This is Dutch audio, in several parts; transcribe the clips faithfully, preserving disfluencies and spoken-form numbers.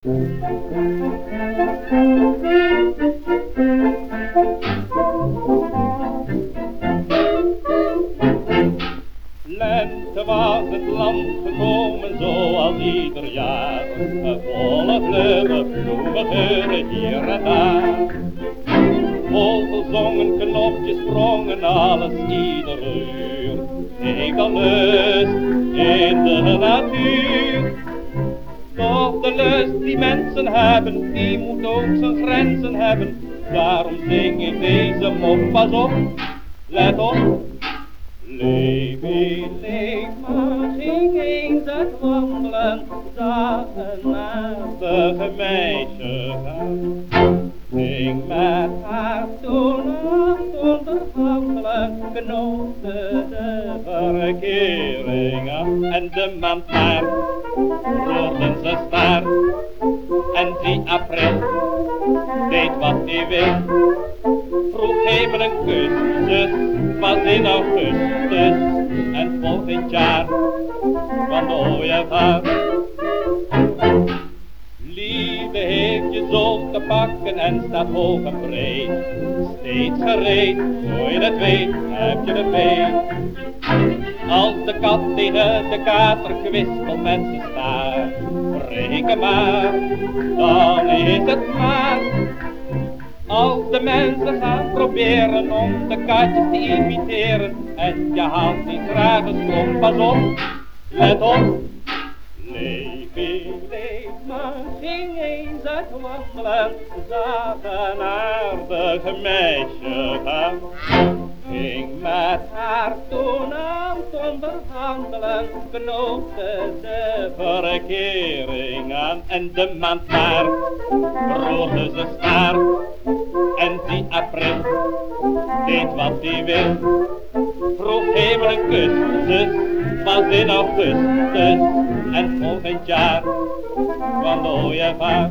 Lente was het land gekomen zoals ieder jaar, volle vleugelen bloemen hier en daar. Vogels zongen, knopjes sprongen, alles ieder uur. Heeft al lust in de natuur. Toch de lust die mensen hebben, die moet ook zijn grenzen hebben. Daarom zing ik deze mop, pas op, let op. Leefie, leef maar, ging eens uit wandelen, zag een aardige meisje gaan. Ging met haar toen aan onderhandelen, genoten de verkering aan. En de maand maart roerden ze staar, en drie april deed wat hij wil. Vroeg geef me een kus, zus, was in augustus, en volgend jaar kwam de ooievaar. Liefde heeft je zo te pakken en staat hoog en breed, steeds gereed, voor je het weet, heb je de beet. Als de kat tegen de kater kwispelt met z'n staart, reken maar, dan is het maar. Als de mensen gaan proberen om de katjes te imiteren, en je haalt niet graag een sprong, pas op, let op. Leefie, leef maar, ging eens uit wandelen, zag een aardige meisje gaan. Ging met haar toen aan het onderhandelen, knoopte de verkering aan. En de maand maart roerde ze staar, en drie april deed wat hij wil. Vroeg geef me een kus, zus, was in augustus, en volgend jaar kwam de ooievaar.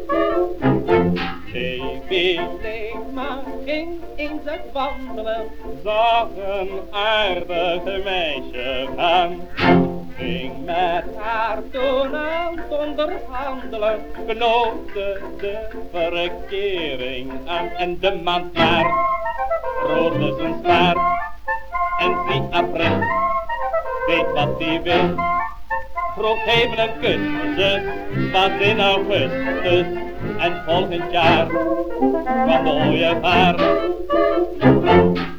Leefie, leef maar, ging eens uit wandelen, zag een aardige meisje gaan. Ging met haar toen aan het onderhandelen, knoopte de verkering aan. En de maand maart roerde zijn staart, en drie april deed wat hij wil. Vroeg geef me een kus, zus, was in augustus, en volgend jaar kwam de ooievaar.